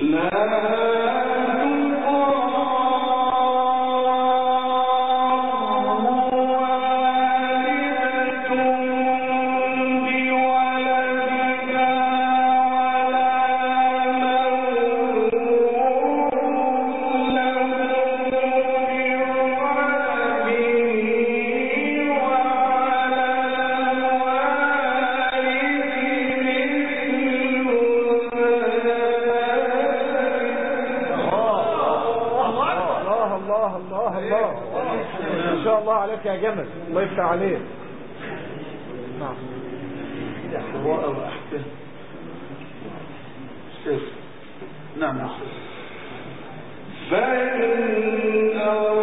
يا جمل الله يفتح عليك. نعم حواء وأحكام. أستاذ نعم يا أستاذ. فإن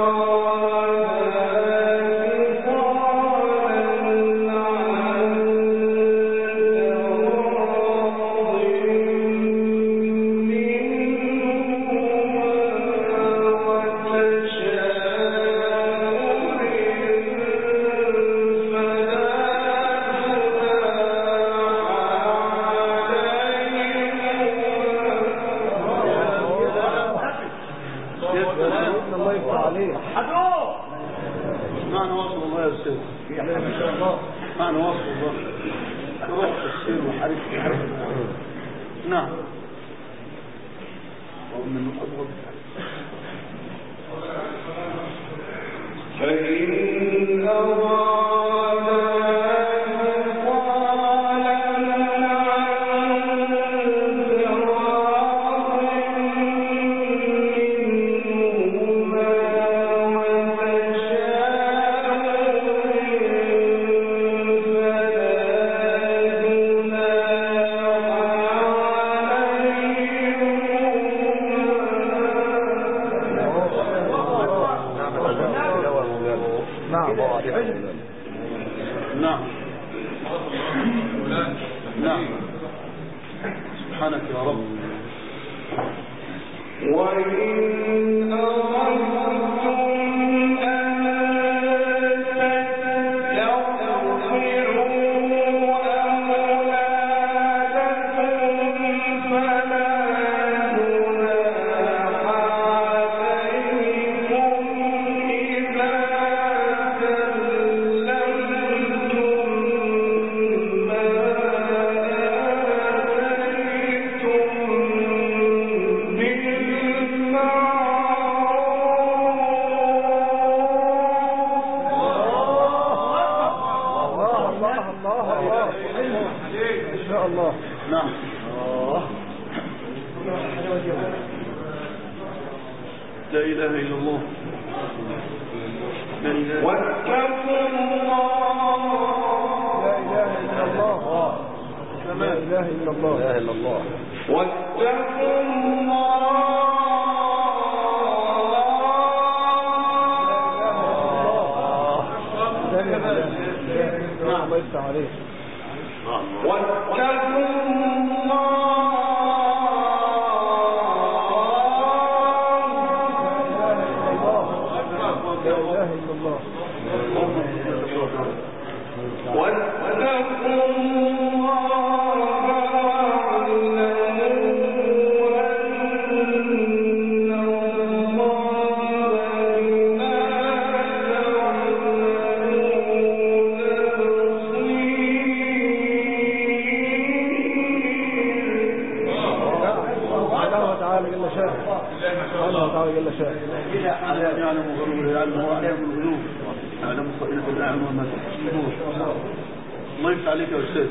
الله يفتح عليك يا أستاذ.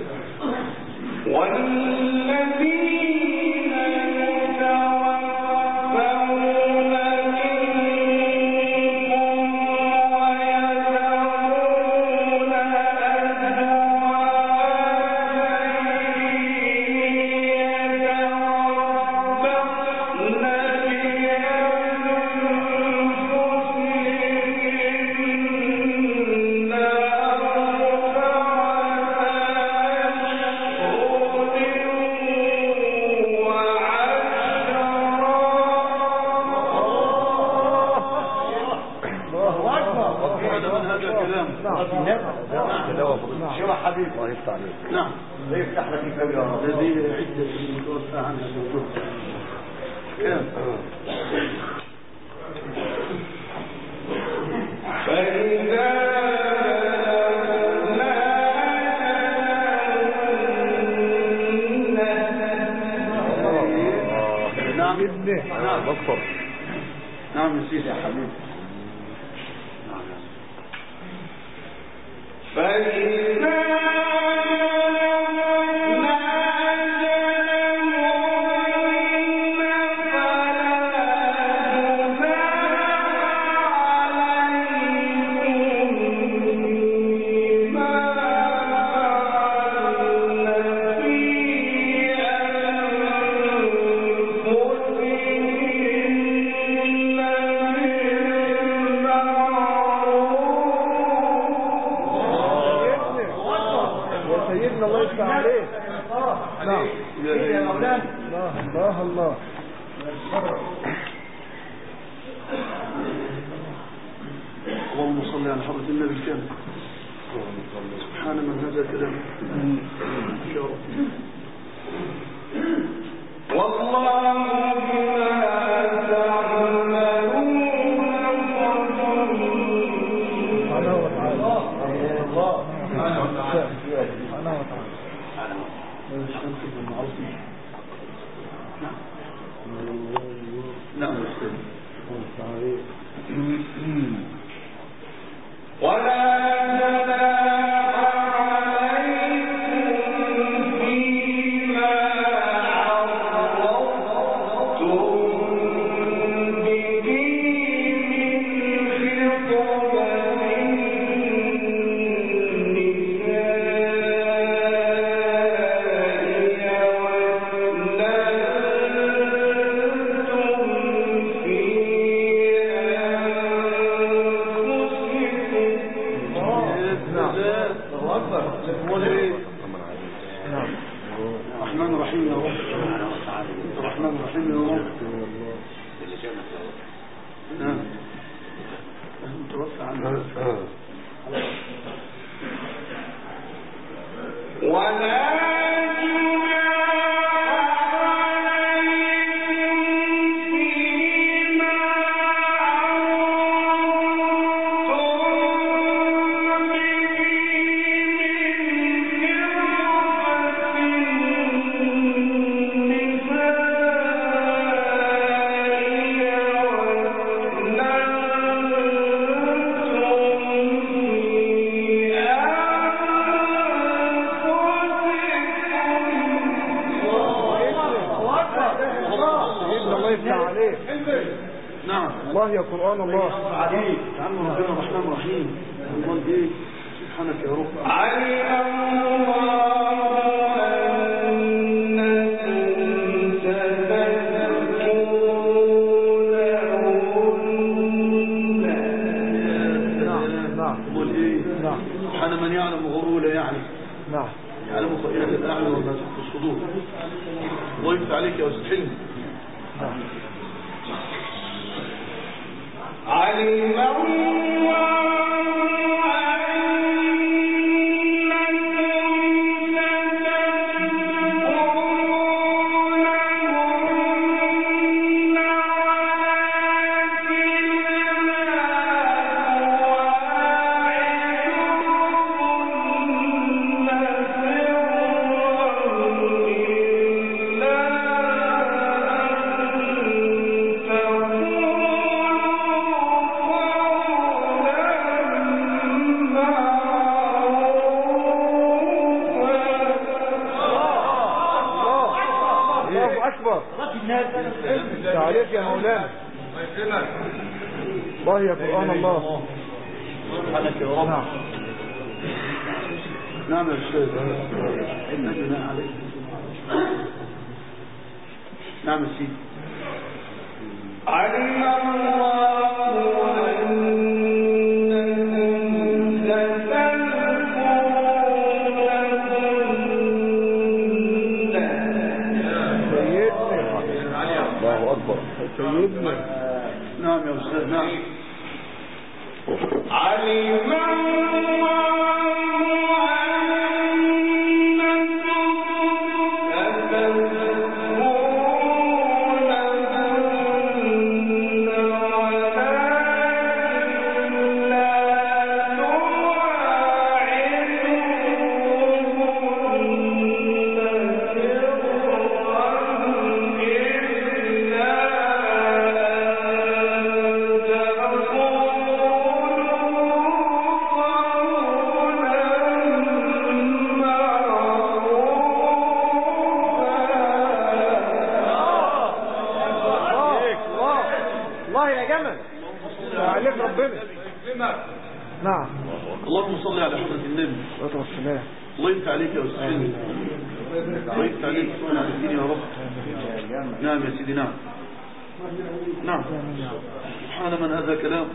نعم. لا يفتح لك الكلام الذي عدة المتوفى عنها الوجود. والأحكام. نعم نعم دكتور. نعم يا سيدي يا حبيبي. الله اللهم صل على حضرة النبي الكامل. سبحان من هذا كلامه يا رب. والله نعم ولا الرحمن الرحيم يا رب. الرحمن الرحيم يا رب. نعم متوفى عنه. ولا الله يا قرآن الله عليك يا عم ربنا الرحمن الرحيم. الله ايه سبحانك يا رب. سبحان من يعلم غرور لا يعلم. نعم يعلم خائنة الأعين وما تخفي الصدور. الله يفتح عليك يا أستاذ حلمي. علم تعليق يا مولانا. الله يا قرآن الله. سبحانك يا رب. نعم يا أستاذ. نعم يا سيدي. علم سيدنا. نعم يا أستاذ. نعم. علم الله السلام. الله يفتح عليك يا أستاذ حلمي. الله يفتح عليك سبحانه على الدين يا رب. نعم يا سيدي. نعم نعم. سبحان من هذا كلام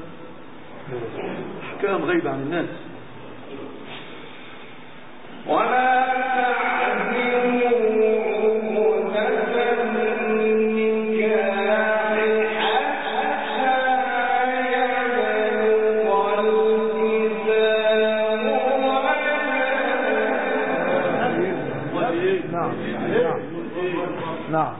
أحكام غيبة عن الناس. ولا تعزموا نعم.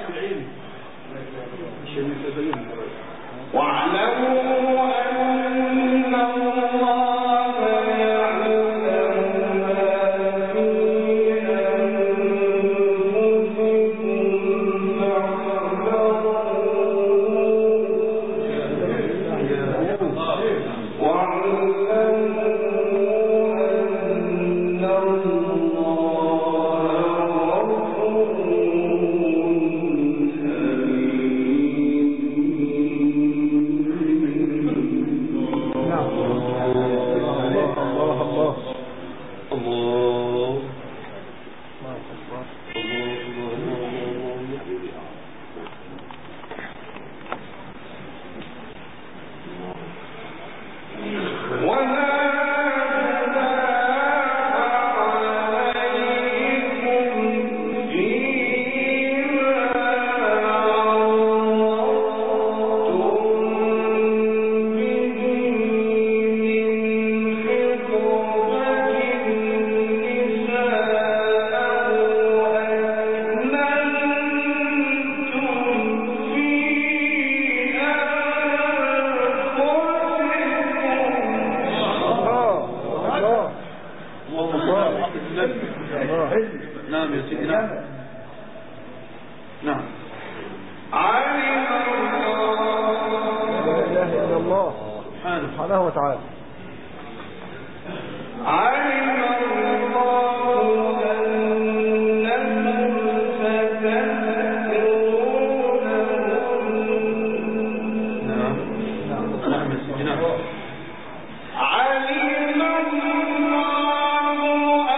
واعلموا أن الله يعلم ما في أنفسكم فاحذروه نعم يا سيدي. نعم نعم. علم لا إله إلا الله سبحانه وتعالى. علم الله أنكم ستذكرونهم. نعم نعم يا سيدي. نعم. علم الله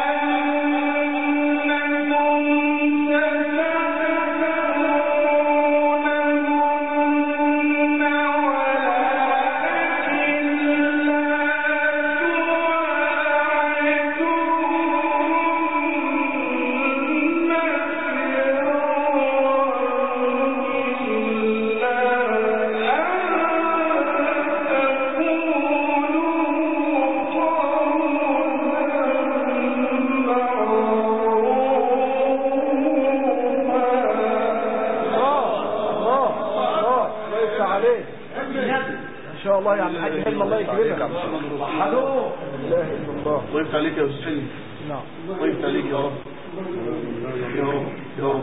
إن شاء الله يعني حاجة حلم الله يكرمك. لا إله إلا الله. الله يفتح عليك يا أستاذ حلمي. نعم. الله يفتح عليك يا رب يا رب يا رب.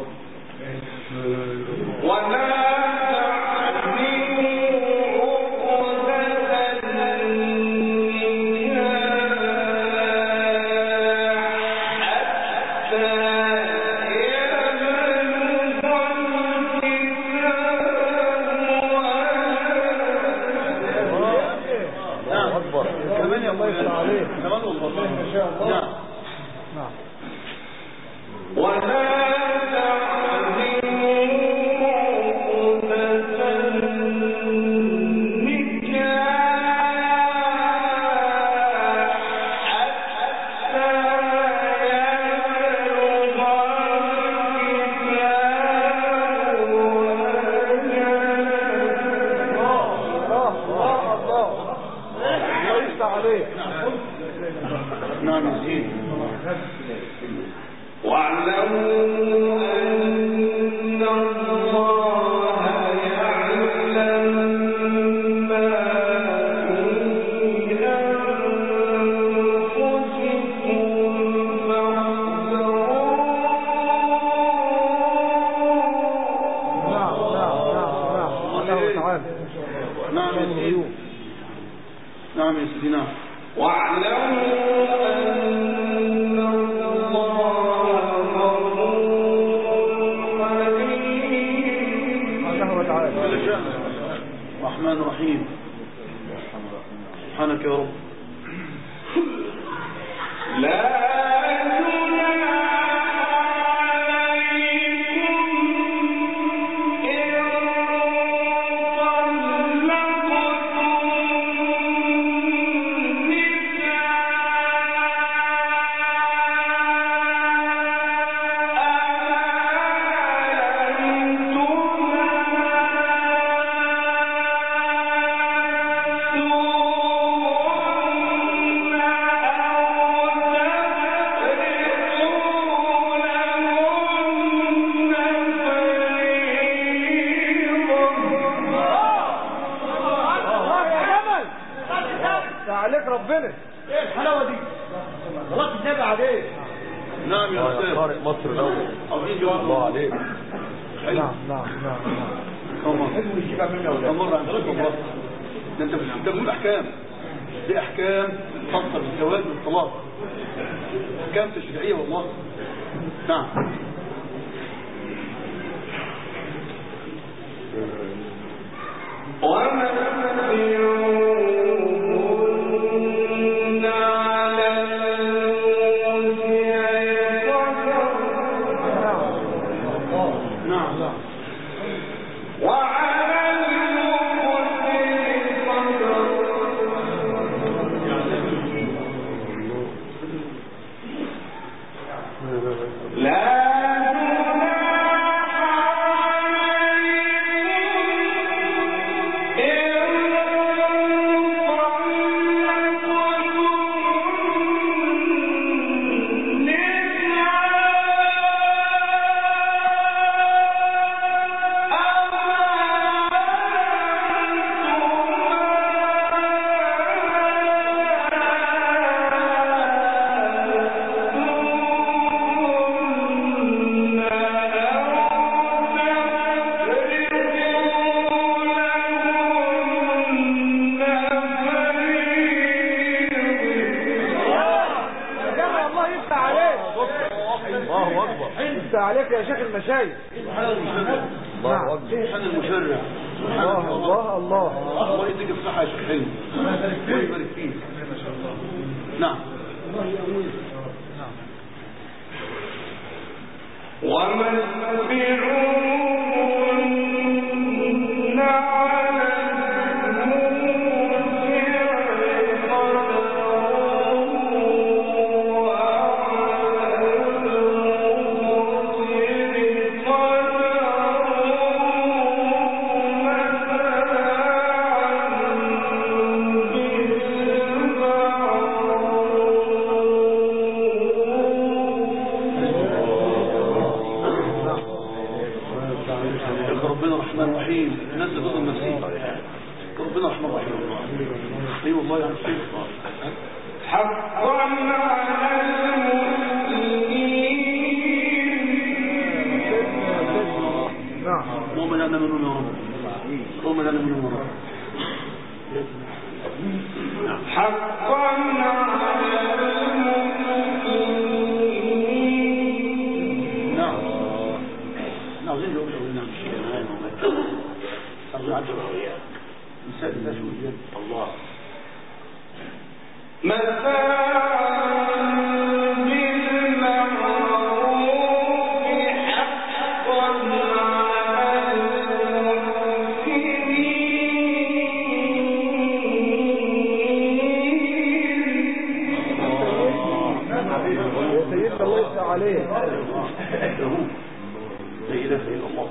ولا الله يفتح عليك. كمان والله ما شاء الله. نعم نعم. ولا نعم يا سيدي. واعلموا أن الله يعلم ما في أنفسكم فاحذروه. نعم نعم نعم نعم. الله تعالى. نعم يا سيدي. نعم يا سيدي. نعم. واعلموا أن الله سبحانه وتعالى. الرحمن الرحيم. سبحانك يا رب. لا النبي عليه. نعم يا أستاذ. قارئ مصر الأول. الله عليك. نعم. أمر عن شيء الله. ده أنت بتقول أحكام. دي أحكام خاصة بالزواج والطلاق. أحكام تشريعية والله. نعم. عليك يا شيخ المشايخ. الله أكبر. سبحان المشرع. الله الله يديك الصحة يا شيخ حلمي. الله يبارك فيك. نعم. ربنا الرحمن الرحيم. الناس تظن نفسي ربنا الرحمن الرحيم. اي والله يا شيخ. حقا على المسلمين. نعم. اللهم لا نمنون يا رب. اللهم لا نمنون يا رب. حقا على المسلمين. نعم. عاوزين نقول نعم الشيء أرجع نسأل الله شو الجد الله سيدنا الله يسعى عليه. لا إله إلا الله.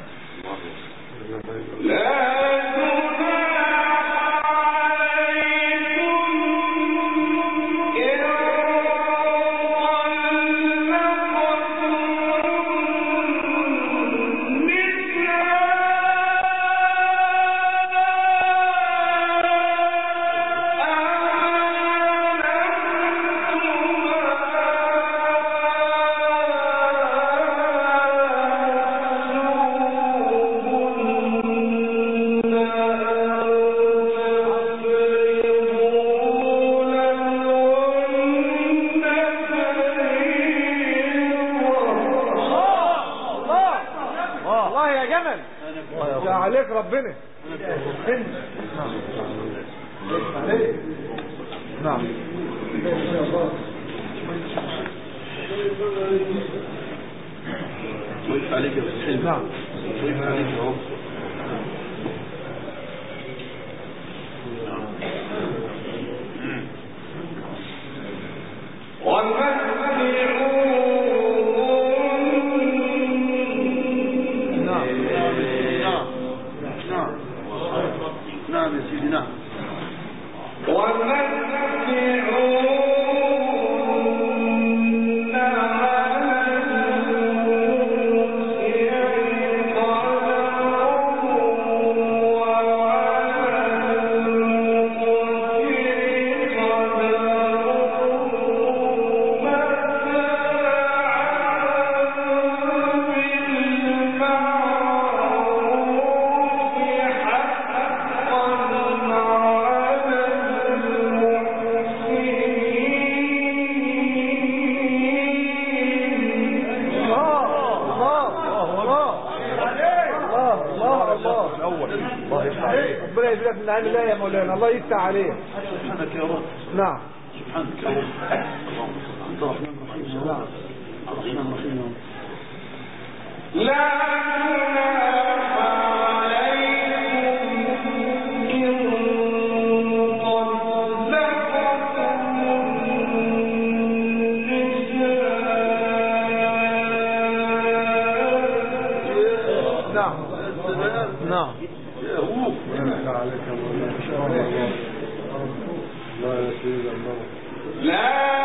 عليك ربنا. نعم. وقف عليك يا سيدي. نعم. وقف عليك يا رب. نعم يا سيدي. نعم. كده في النعيم الله يا مولانا، الله يفتح عليه. سبحانك يا رب. نعم سبحانك يا رب. انت رحمن رحيم يا رب. رحمن رحيم يا رب. لا جناح عليكم إن طلقتم النساء. نعم نعم. يا هو عليك الله يا سيدي الله. لا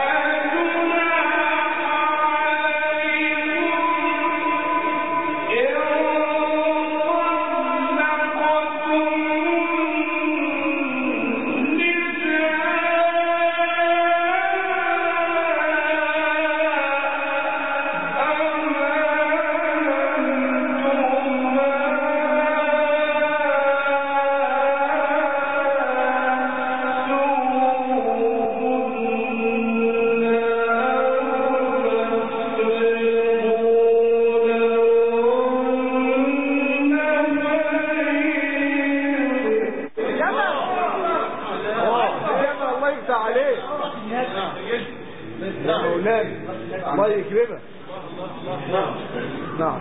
الله يكرمك. نعم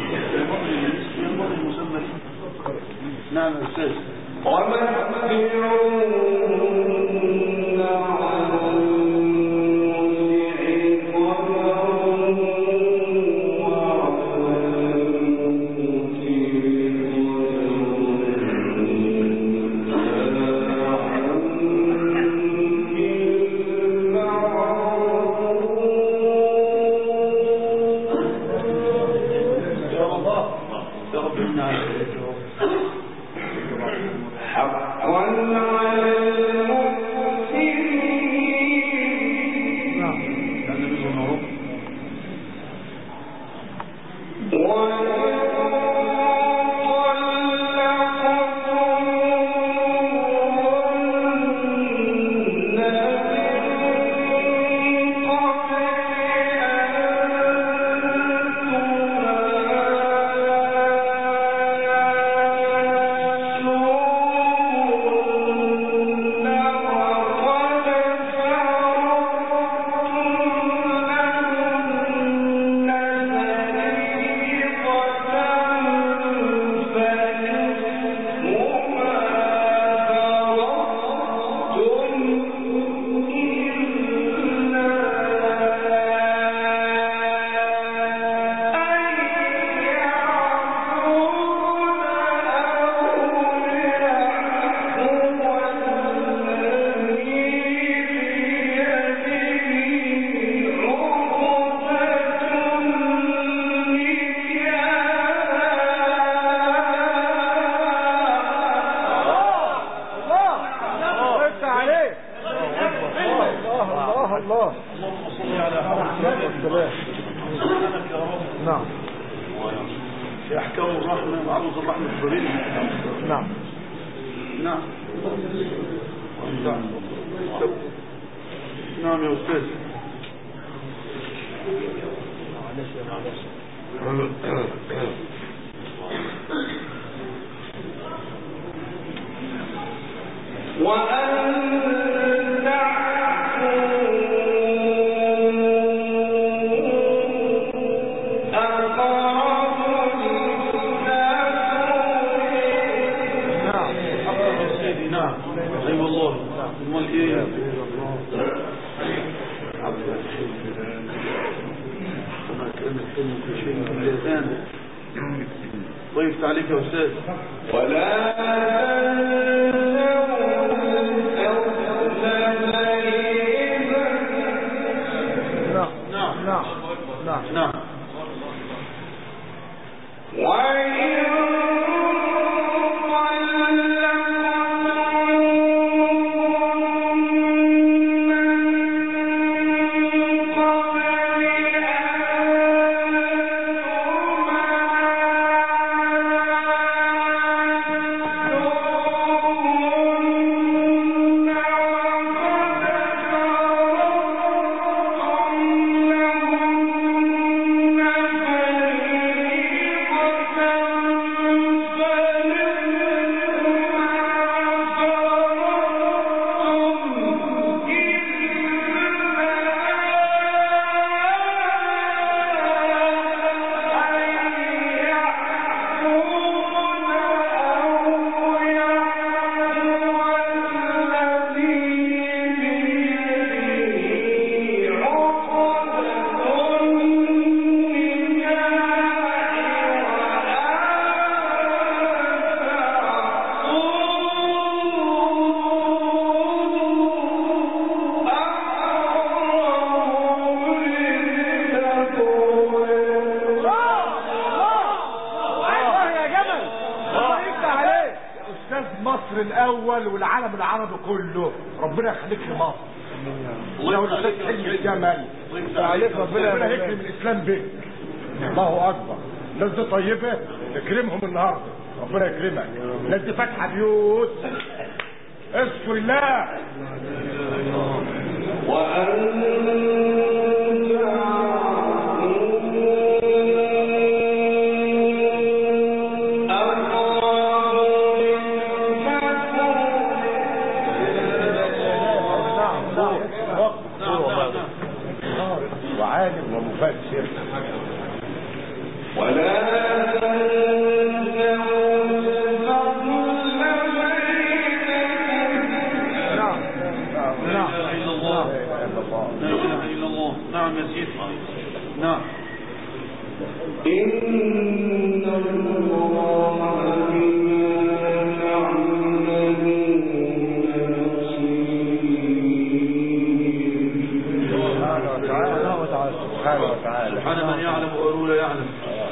نعم يا أستاذ. نعم في أحكام الرحمة وعروض الرحمة الصغيرة. نعم نعم نعم يا أستاذ. ضيفت عليك يا أستاذ. ولا نعم نعم نعم نعم الاول والعالم العربي كله. ربنا يخليك لمصر. ولو الاستاذ حلمي الجمل عليك ربنا يكرم الاسلام بك. الله اكبر. الناس دي طيبه اكرمهم النهارده. ربنا يكرمك. الناس دي فاتحه بيوت. اذكر الله. وعالم ومفسر. نعم يا سيدي. نعم. إن الله سبحان من يعلم وهو لا يعلم.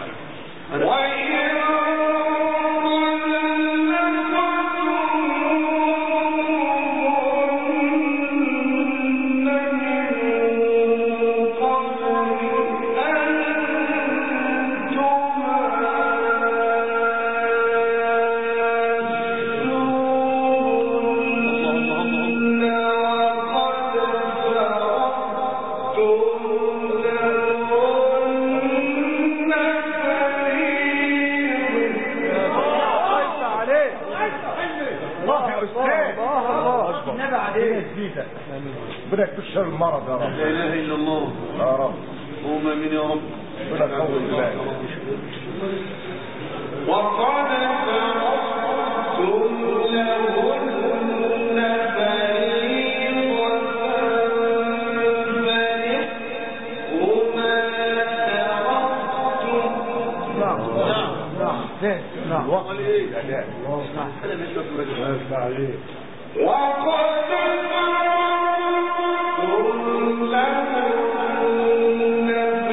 ربنا يكشف المرض يا رب. لا اله الا الله يا رب. اللهم امين يا رب. ربنا يقوي الله. وقد فرضتم لهن فريضة فنصف ما وقال ايه؟ هذا مش مفهوم. عليه. وقد فرضتم لهن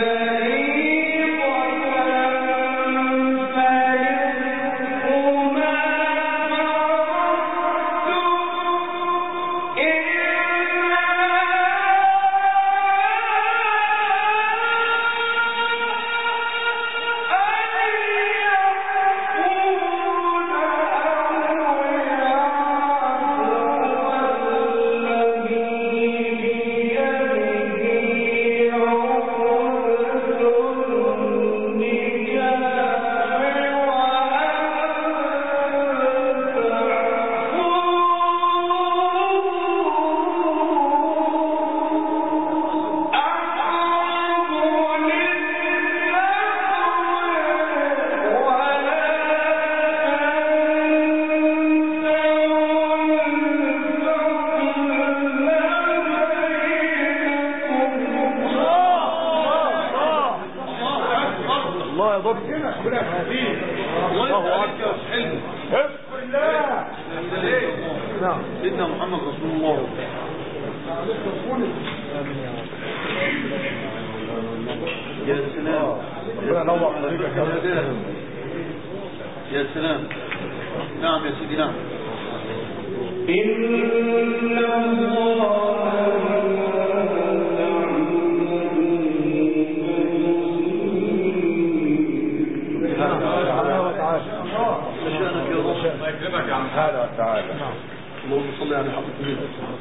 سيدنا محمد رسول الله. يا سلام. يا سلام. نعم يا سيدي. نعم. إن شأنك يا رب. ما يكرمك يا عم هذا وتعالى. اللهم صل على محمد.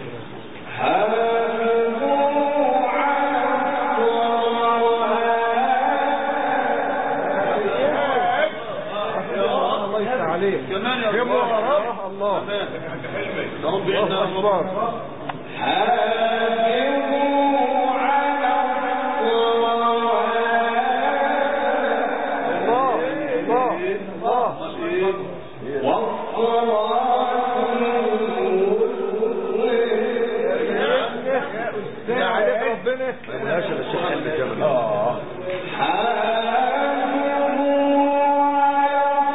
عليه كمان يا رب. الله يا رب إنا أكبر.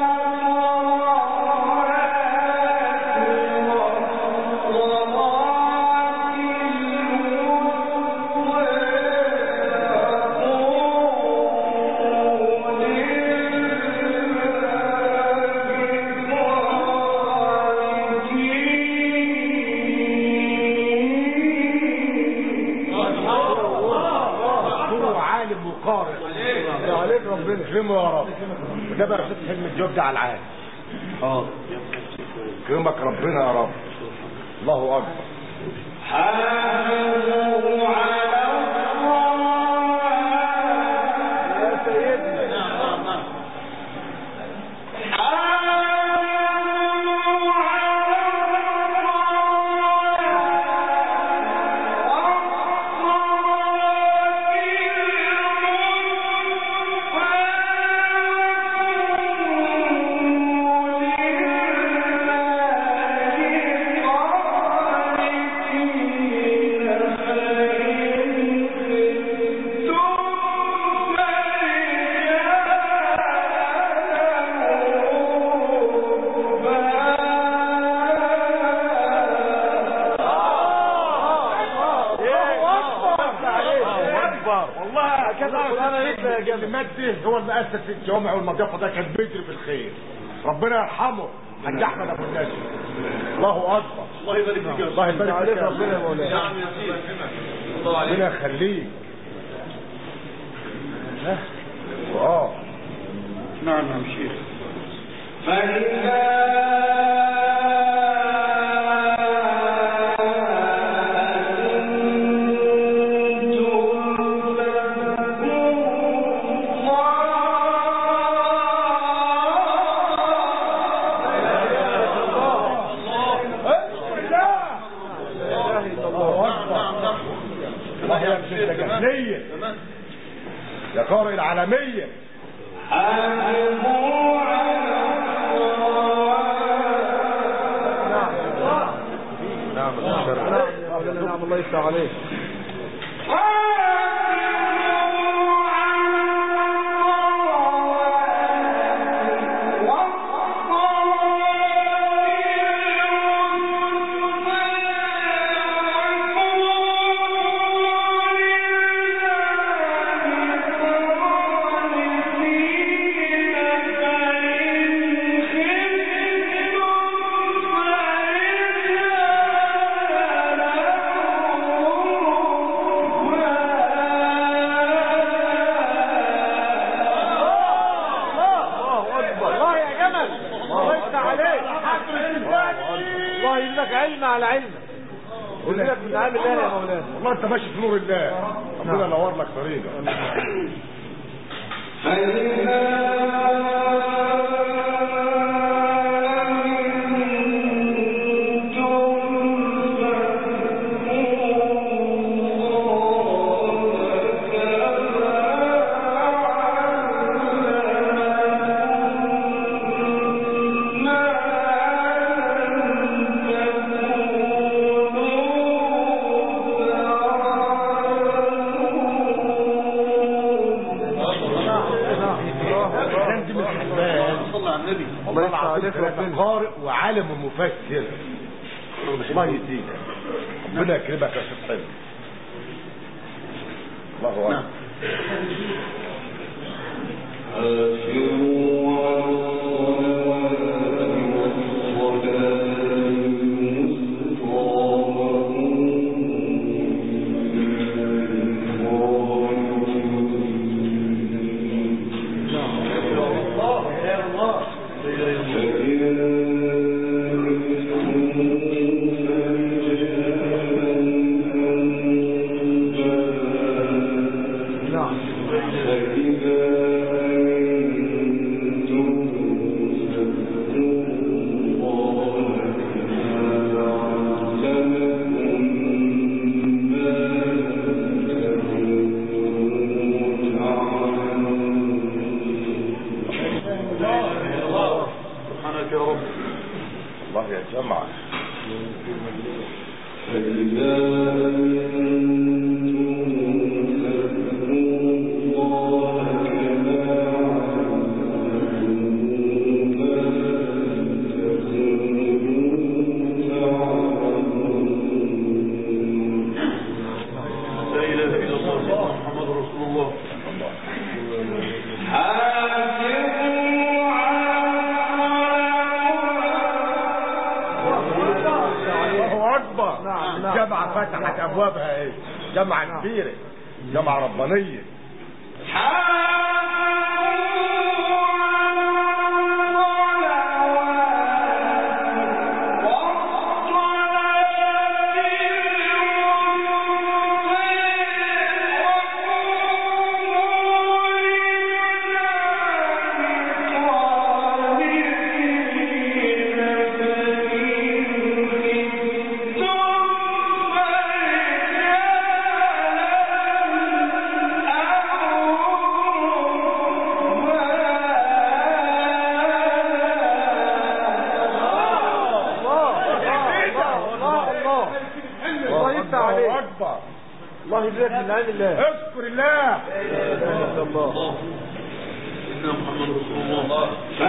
الله وعالم وقارئ عليك ربنا يكرمه يا رب. وده بقى رصيد حلم الجوب ده على العالم. يكرمك ربنا يا رب. الله اكبر. حافظوا على يا سيدنا. هو المؤسس في الجوامع والمضيافه ده كان بيجري في الخير. ربنا يرحمه حاج احمد ابو النجم. الله اكبر. الله يبارك فيك. الله يبارك فيك ربنا يا مولانا. نعم يا سيدي. ربنا يخليك. نعم يا شيخ. يا قارئ العالمية. نعم الله يفتح عليك. على علم ولك من عام الله يا مولانا. والله انت ماشي في نور الله. ربنا ينور لك طريقك. قارئ وعالم ومفسر. الله يديك. ربنا يكرمك يا شيخ حلو. الله اكبر. جامعة ربانية. الله يبارك من عين الله. اذكر الله. لا اله الا الله. إن محمد رسول الله.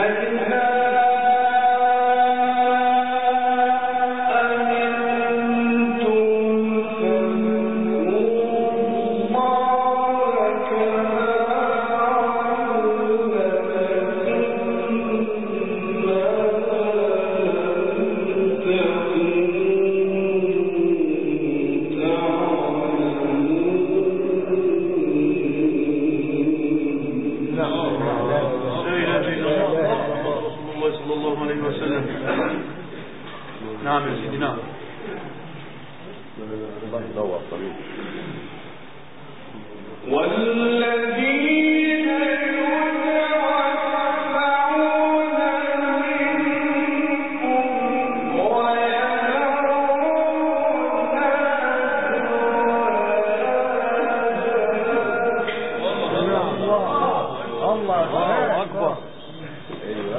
نعم يا سيدي نعم. الله ينور طريق. والذين يتوفون منكم ويذرون الله أكبر. ايوه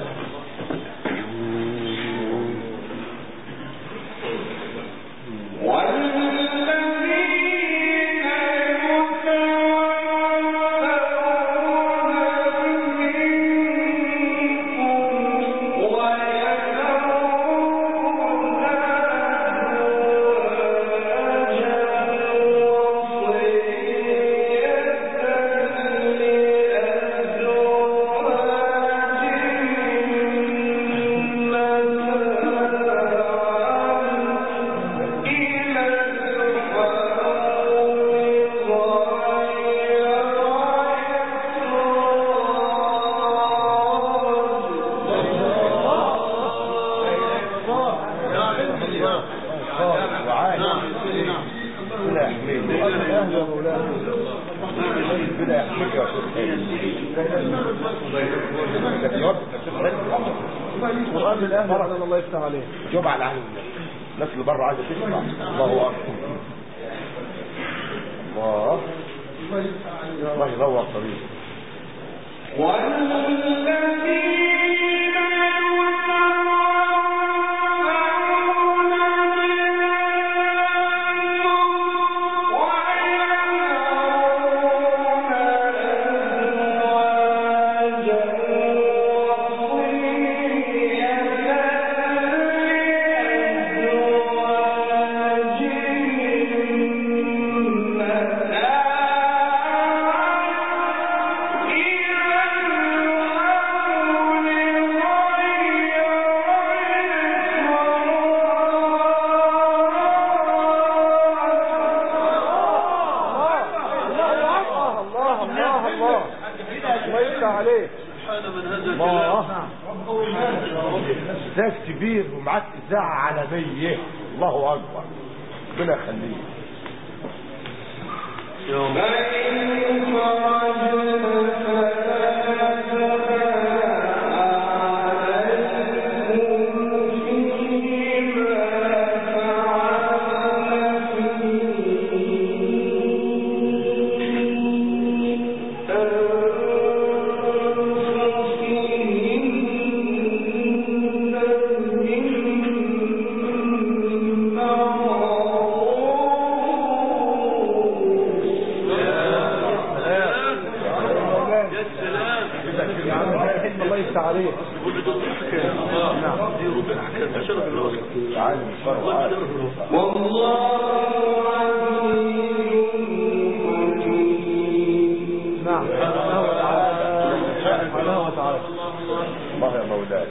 الله يفتح عليه. جواب على اهل الناس اللي بره عايزه تسمع. الله اكبر. الله ينور طريق. ذات كبير ومعاك اذاعه عالميه. الله اكبر. ربنا يخليك. الله يفتح عليه. والله نعم سبحانه وتعالى. الله يا مولاي.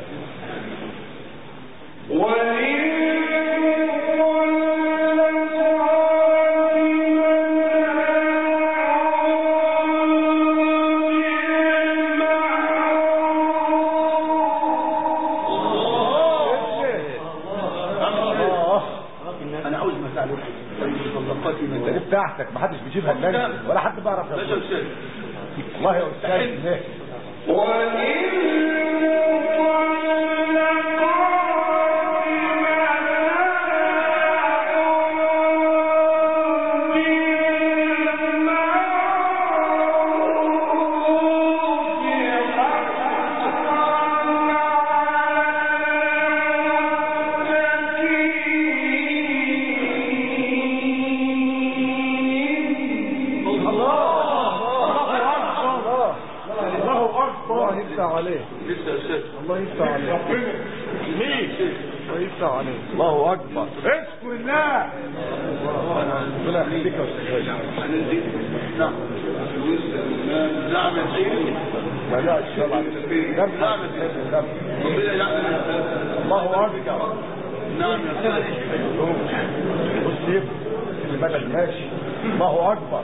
بتاعتك ما حدش بيجيبها الا انت ولا حد بيعرف باشا يقول. أستاذ والله يا استاذ ليه؟ الله يفتح عليه. لسه يا أستاذ الله يفتح عليه. مين؟ الله يفتح عليه. الله اكبر. اشكر الله. ربنا يخليك يا استاذ. نعم نعم يا سيدي لا لا ان شاء الله. نعم يا سيدي ربنا يعمل الله اكبر. نعم يا سيدي بص يبقى البلد ماشي. الله اكبر.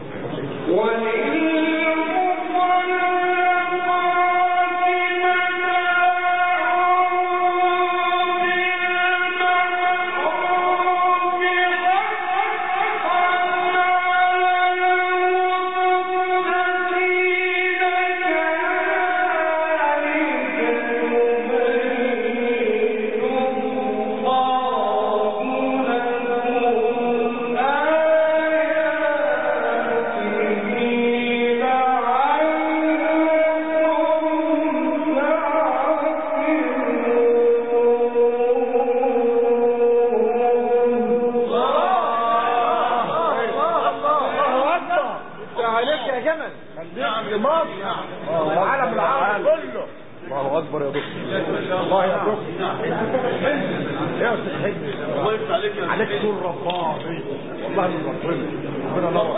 العالم العربي كله. الله اكبر يا دكتور. الله يا دكتور. يا استاذ حلمي الله يفتح عليك يا عليك نور رباني والله من ربنا نور.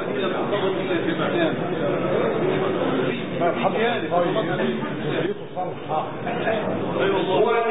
ما الحمد لله طيب نيته صالحه. اي والله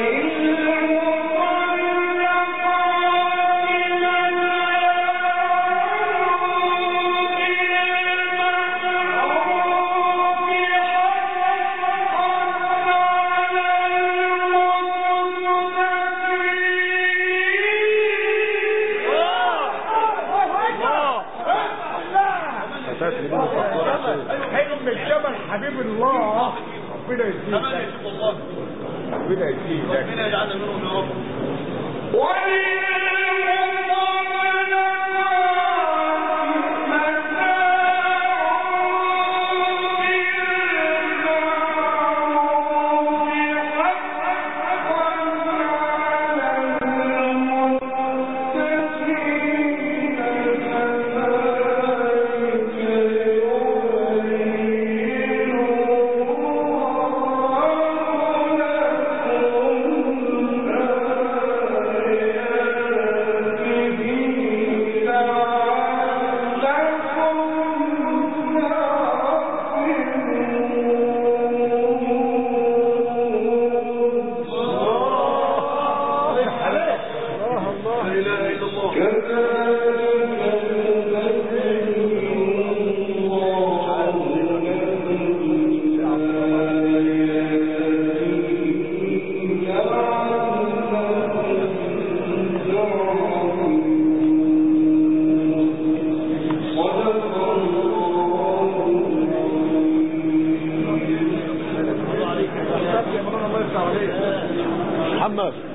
حلم الجبل حبيب الله. ربنا يزيدك. ربنا يزيدك. ربنا يجعلنا منهم يا رب. محمد